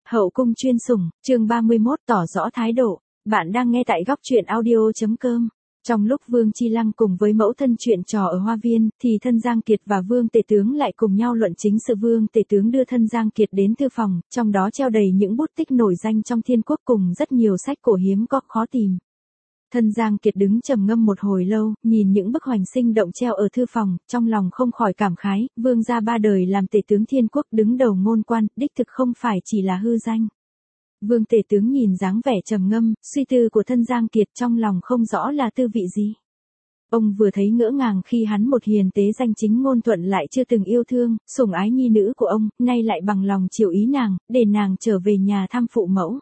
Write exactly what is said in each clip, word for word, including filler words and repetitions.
Hậu cung chuyên sủng, chương ba mươi mốt tỏ rõ thái độ. Bạn đang nghe tại góc truyện audio.com. Trong lúc Vương Chi Lăng cùng với mẫu thân chuyện trò ở Hoa Viên, thì thân Giang Kiệt và Vương Tể Tướng lại cùng nhau luận chính sự. Vương Tể Tướng đưa thân Giang Kiệt đến thư phòng, trong đó treo đầy những bút tích nổi danh trong thiên quốc cùng rất nhiều sách cổ hiếm có khó tìm. Thân Giang Kiệt đứng trầm ngâm một hồi lâu, nhìn những bức hoành sinh động treo ở thư phòng, trong lòng không khỏi cảm khái, vương gia ba đời làm tể tướng thiên quốc đứng đầu ngôn quan, đích thực không phải chỉ là hư danh. Vương Tể Tướng nhìn dáng vẻ trầm ngâm, suy tư của thân Giang Kiệt trong lòng không rõ là tư vị gì. Ông vừa thấy ngỡ ngàng khi hắn một hiền tế danh chính ngôn thuận lại chưa từng yêu thương, sủng ái nhi nữ của ông, nay lại bằng lòng chiều ý nàng, để nàng trở về nhà thăm phụ mẫu.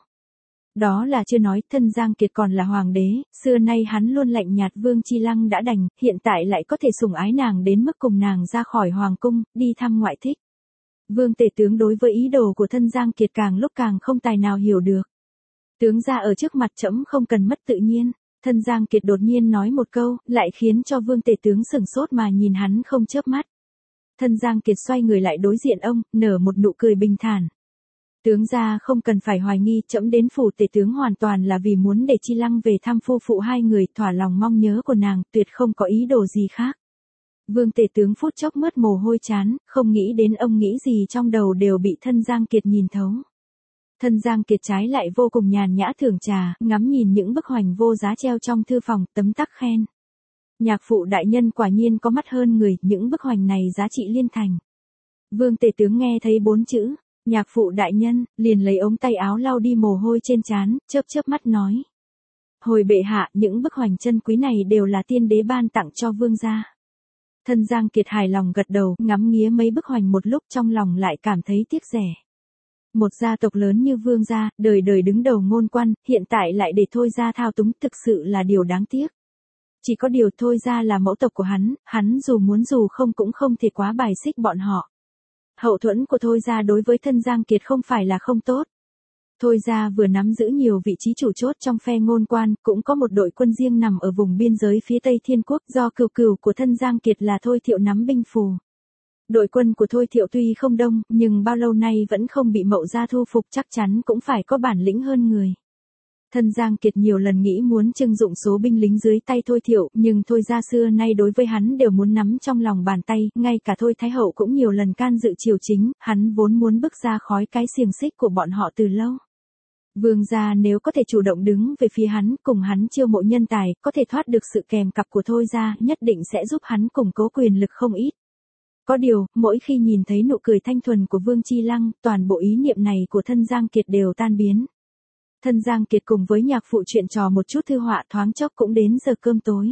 Đó là chưa nói, thân Giang Kiệt còn là hoàng đế, xưa nay hắn luôn lạnh nhạt. Vương Chi Lăng đã đành, hiện tại lại có thể sủng ái nàng đến mức cùng nàng ra khỏi hoàng cung, đi thăm ngoại thích. Vương Tể Tướng đối với ý đồ của thân Giang Kiệt càng lúc càng không tài nào hiểu được. Tướng gia ở trước mặt trẫm không cần mất tự nhiên. Thân Giang Kiệt đột nhiên nói một câu, lại khiến cho Vương Tể Tướng sửng sốt mà nhìn hắn không chớp mắt. Thân Giang Kiệt xoay người lại đối diện ông, nở một nụ cười bình thản. Tướng gia không cần phải hoài nghi, trẫm đến phủ Tể Tướng hoàn toàn là vì muốn để Chi Lăng về thăm phu phụ hai người, thỏa lòng mong nhớ của nàng, tuyệt không có ý đồ gì khác. Vương Tể Tướng phút chốc mướt mồ hôi chán, không nghĩ đến ông nghĩ gì trong đầu đều bị thân Giang Kiệt nhìn thấu. Thân Giang Kiệt trái lại vô cùng nhàn nhã thưởng trà, ngắm nhìn những bức hoành vô giá treo trong thư phòng, tấm tắc khen. Nhạc phụ đại nhân quả nhiên có mắt hơn người, những bức hoành này giá trị liên thành. Vương Tể Tướng nghe thấy bốn chữ, nhạc phụ đại nhân, liền lấy ống tay áo lau đi mồ hôi trên trán, chớp chớp mắt nói. Hồi bệ hạ, những bức hoành chân quý này đều là tiên đế ban tặng cho vương gia. Thân Giang Kiệt hài lòng gật đầu, ngắm nghía mấy bức hoành một lúc trong lòng lại cảm thấy tiếc rẻ. Một gia tộc lớn như vương gia, đời đời đứng đầu ngôn quan, hiện tại lại để thôi gia thao túng, thực sự là điều đáng tiếc. Chỉ có điều thôi gia là mẫu tộc của hắn, hắn dù muốn dù không cũng không thể quá bài xích bọn họ. Hậu thuẫn của thôi gia đối với thân Giang Kiệt không phải là không tốt. Thôi gia vừa nắm giữ nhiều vị trí chủ chốt trong phe ngôn quan, cũng có một đội quân riêng nằm ở vùng biên giới phía Tây Thiên Quốc, do cừu cừu của thân Giang Kiệt là Thôi Thiệu nắm binh phù. Đội quân của Thôi Thiệu tuy không đông, nhưng bao lâu nay vẫn không bị Mậu gia thu phục, chắc chắn cũng phải có bản lĩnh hơn người. Thân Giang Kiệt nhiều lần nghĩ muốn trưng dụng số binh lính dưới tay Thôi Thiệu, nhưng Thôi gia xưa nay đối với hắn đều muốn nắm trong lòng bàn tay, ngay cả Thôi Thái Hậu cũng nhiều lần can dự triều chính, hắn vốn muốn bước ra khỏi cái xiềng xích của bọn họ từ lâu. Vương gia nếu có thể chủ động đứng về phía hắn, cùng hắn chiêu mộ nhân tài, có thể thoát được sự kèm cặp của Thôi gia, nhất định sẽ giúp hắn củng cố quyền lực không ít. Có điều, mỗi khi nhìn thấy nụ cười thanh thuần của Vương Chi Lăng, toàn bộ ý niệm này của thân Giang Kiệt đều tan biến. Thân Giang Kiệt cùng với nhạc phụ chuyện trò một chút thư họa, thoáng chốc cũng đến giờ cơm tối.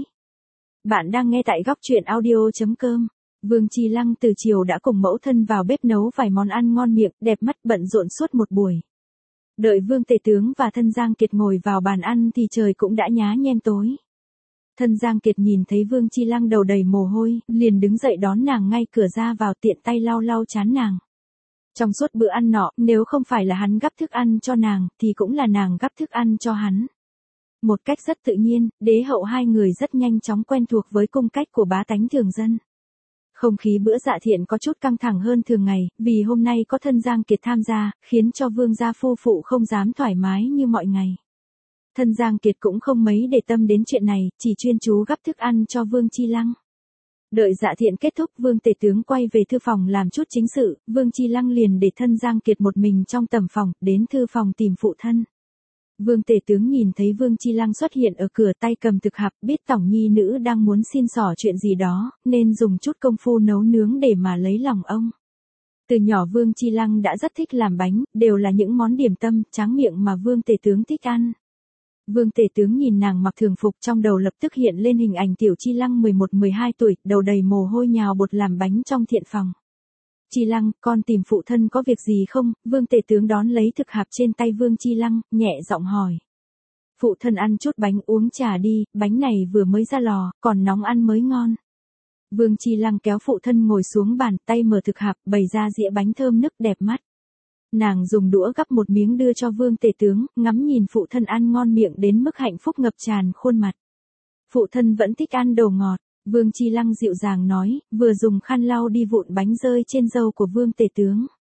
Bạn đang nghe tại góc truyện audio.com. Vương Chi Lăng từ chiều đã cùng mẫu thân vào bếp nấu vài món ăn ngon miệng, đẹp mắt, bận rộn suốt một buổi. Đợi Vương Tể Tướng và thân Giang Kiệt ngồi vào bàn ăn thì trời cũng đã nhá nhem tối. Thân Giang Kiệt nhìn thấy Vương Chi Lăng đầu đầy mồ hôi, liền đứng dậy đón nàng ngay cửa ra vào, tiện tay lau lau trán nàng. Trong suốt bữa ăn nọ, nếu không phải là hắn gắp thức ăn cho nàng, thì cũng là nàng gắp thức ăn cho hắn. Một cách rất tự nhiên, đế hậu hai người rất nhanh chóng quen thuộc với cung cách của bá tánh thường dân. Không khí bữa dạ thiện có chút căng thẳng hơn thường ngày, vì hôm nay có thân Giang Kiệt tham gia, khiến cho vương gia phu phụ không dám thoải mái như mọi ngày. Thân Giang Kiệt cũng không mấy để tâm đến chuyện này, chỉ chuyên chú gắp thức ăn cho Vương Chi Lăng. Đợi dạ thiện kết thúc, Vương Tể Tướng quay về thư phòng làm chút chính sự, Vương Chi Lăng liền để thân Giang Kiệt một mình trong tầm phòng, đến thư phòng tìm phụ thân. Vương Tể Tướng nhìn thấy Vương Chi Lăng xuất hiện ở cửa, tay cầm thực hạp, biết tổng nhi nữ đang muốn xin xỏ chuyện gì đó, nên dùng chút công phu nấu nướng để mà lấy lòng ông. Từ nhỏ Vương Chi Lăng đã rất thích làm bánh, đều là những món điểm tâm, tráng miệng mà Vương Tể Tướng thích ăn. Vương Tể Tướng nhìn nàng mặc thường phục, trong đầu lập tức hiện lên hình ảnh tiểu Chi Lăng mười một mười hai tuổi, đầu đầy mồ hôi nhào bột làm bánh trong thiện phòng. Chi Lăng, con tìm phụ thân có việc gì không? Vương Tể Tướng đón lấy thực hạp trên tay Vương Chi Lăng, nhẹ giọng hỏi. Phụ thân ăn chút bánh uống trà đi, bánh này vừa mới ra lò, còn nóng ăn mới ngon. Vương Chi Lăng kéo phụ thân ngồi xuống bàn, tay mở thực hạp, bày ra dĩa bánh thơm nức đẹp mắt. Nàng dùng đũa gắp một miếng đưa cho Vương Tể Tướng, ngắm nhìn phụ thân ăn ngon miệng đến mức hạnh phúc ngập tràn khuôn mặt. Phụ thân vẫn thích ăn đồ ngọt, Vương Chi Lăng dịu dàng nói, vừa dùng khăn lau đi vụn bánh rơi trên râu của Vương Tể Tướng.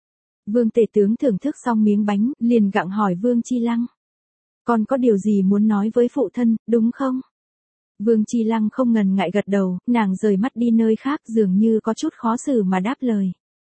Vương tể tướng thưởng thức xong miếng bánh, liền gặng hỏi Vương Chi Lăng. Con có điều gì muốn nói với phụ thân, đúng không? Vương Chi Lăng không ngần ngại gật đầu, nàng rời mắt đi nơi khác dường như có chút khó xử mà đáp lời.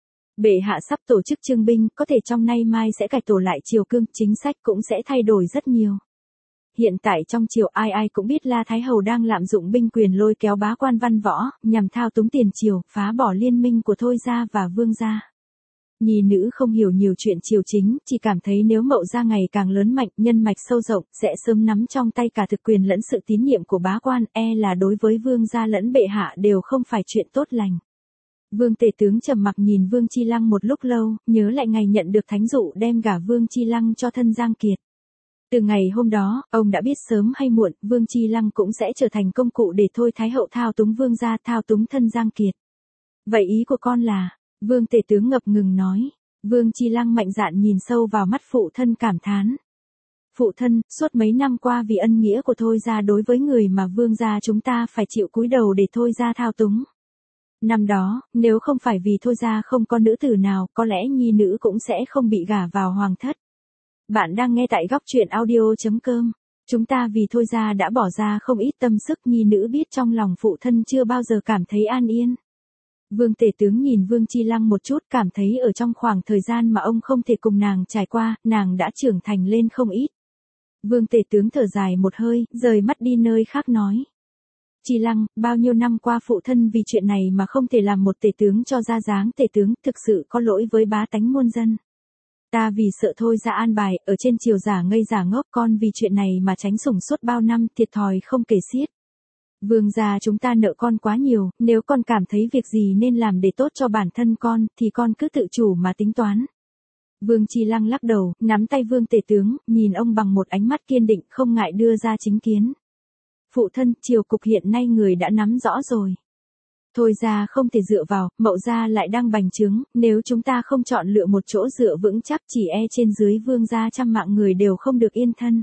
Bệ hạ sắp tổ chức trương binh, có thể trong nay mai sẽ cải tổ lại triều cương, chính sách cũng sẽ thay đổi rất nhiều. Hiện tại trong triều ai ai cũng biết La Thái Hầu đang lạm dụng binh quyền lôi kéo bá quan văn võ, nhằm thao túng tiền triều, phá bỏ liên minh của Thôi gia và Vương gia. Nhi nữ không hiểu nhiều chuyện triều chính, chỉ cảm thấy nếu Mậu gia ngày càng lớn mạnh, nhân mạch sâu rộng, sẽ sớm nắm trong tay cả thực quyền lẫn sự tín nhiệm của bá quan, e là đối với Vương gia lẫn bệ hạ đều không phải chuyện tốt lành. Vương tể tướng trầm mặc nhìn Vương Chi Lăng một lúc lâu, nhớ lại ngày nhận được thánh dụ đem gả Vương Chi Lăng cho thân Giang Kiệt. Từ ngày hôm đó, ông đã biết sớm hay muộn, Vương Chi Lăng cũng sẽ trở thành công cụ để Thôi Thái Hậu thao túng Vương gia, thao túng thân Giang Kiệt. Vậy ý của con là, Vương tể tướng ngập ngừng nói. Vương Chi Lăng mạnh dạn nhìn sâu vào mắt phụ thân cảm thán. Phụ thân, suốt mấy năm qua vì ân nghĩa của Thôi gia đối với người mà Vương gia chúng ta phải chịu cúi đầu để Thôi gia thao túng. Năm đó, nếu không phải vì Thôi gia không có nữ tử nào, có lẽ nhi nữ cũng sẽ không bị gả vào hoàng thất. Bạn đang nghe tại góc truyện audio chấm com. Chúng ta vì Thôi gia đã bỏ ra không ít tâm sức, nhi nữ biết trong lòng phụ thân chưa bao giờ cảm thấy an yên. Vương tể tướng nhìn Vương Chi Lăng một chút, cảm thấy ở trong khoảng thời gian mà ông không thể cùng nàng trải qua, nàng đã trưởng thành lên không ít. Vương tể tướng thở dài một hơi, rời mắt đi nơi khác nói. Chi Lăng, bao nhiêu năm qua phụ thân vì chuyện này mà không thể làm một tể tướng cho ra dáng tể tướng, thực sự có lỗi với bá tánh muôn dân. Ta vì sợ Thôi gia an bài, ở trên triều giả ngây giả ngốc, con vì chuyện này mà tránh sủng suốt bao năm, thiệt thòi không kể xiết. Vương gia chúng ta nợ con quá nhiều, nếu con cảm thấy việc gì nên làm để tốt cho bản thân con, thì con cứ tự chủ mà tính toán. Vương Chi Lăng lắc đầu, nắm tay Vương tể tướng, nhìn ông bằng một ánh mắt kiên định, không ngại đưa ra chính kiến. Phụ thân, triều cục hiện nay người đã nắm rõ rồi. Thôi gia không thể dựa vào, Mậu gia lại đang bành trướng, nếu chúng ta không chọn lựa một chỗ dựa vững chắc, chỉ e trên dưới Vương gia trăm mạng người đều không được yên thân.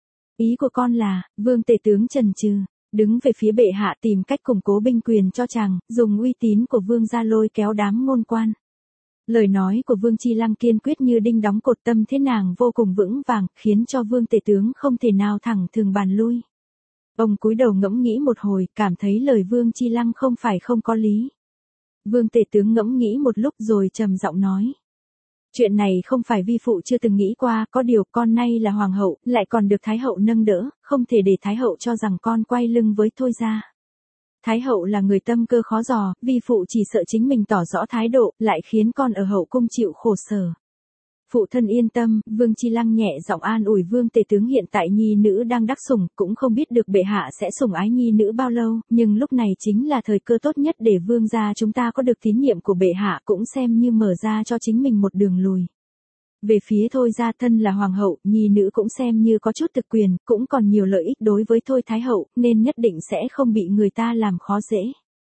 Ý của con là, Vương tể tướng chần chừ, đứng về phía bệ hạ tìm cách củng cố binh quyền cho chàng, dùng uy tín của Vương gia lôi kéo đám ngôn quan. Lời nói của Vương Chi Lăng kiên quyết như đinh đóng cột, tâm thế nàng vô cùng vững vàng, khiến cho Vương tể tướng không thể nào thẳng thường bàn lui. Ông cúi đầu ngẫm nghĩ một hồi, cảm thấy lời Vương Chi Lăng không phải không có lý. Vương tể tướng ngẫm nghĩ một lúc rồi trầm giọng nói. Chuyện này không phải vi phụ chưa từng nghĩ qua, có điều con nay là hoàng hậu, lại còn được Thái hậu nâng đỡ, không thể để Thái hậu cho rằng con quay lưng với Thôi gia. Thái hậu là người tâm cơ khó dò, vi phụ chỉ sợ chính mình tỏ rõ thái độ, lại khiến con ở hậu cung chịu khổ sở. Phụ thân yên tâm, Vương Chi Lăng nhẹ giọng an ủi Vương tể tướng, hiện tại nhi nữ đang đắc sủng, cũng không biết được bệ hạ sẽ sủng ái nhi nữ bao lâu, nhưng lúc này chính là thời cơ tốt nhất để Vương gia chúng ta có được tín nhiệm của bệ hạ, cũng xem như mở ra cho chính mình một đường lùi. Về phía Thôi gia, thân là hoàng hậu, nhi nữ cũng xem như có chút thực quyền, cũng còn nhiều lợi ích đối với Thôi Thái hậu, nên nhất định sẽ không bị người ta làm khó dễ.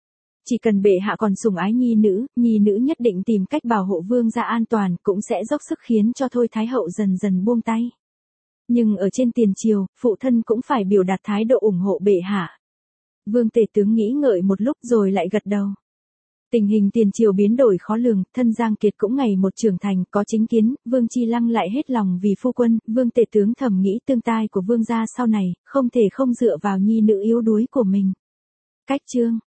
Chỉ cần bệ hạ còn sủng ái nhi nữ, nhi nữ nhất định tìm cách bảo hộ Vương gia an toàn, cũng sẽ dốc sức khiến cho Thôi Thái hậu dần dần buông tay. Nhưng ở trên tiền triều, phụ thân cũng phải biểu đạt thái độ ủng hộ bệ hạ. Vương tể tướng nghĩ ngợi một lúc rồi lại gật đầu. Tình hình tiền triều biến đổi khó lường, thân Giang Kiệt cũng ngày một trưởng thành, có chính kiến, Vương Chi Lăng lại hết lòng vì phu quân, Vương tể tướng thầm nghĩ tương tai của Vương gia sau này, không thể không dựa vào nhi nữ yếu đuối của mình. Cách chương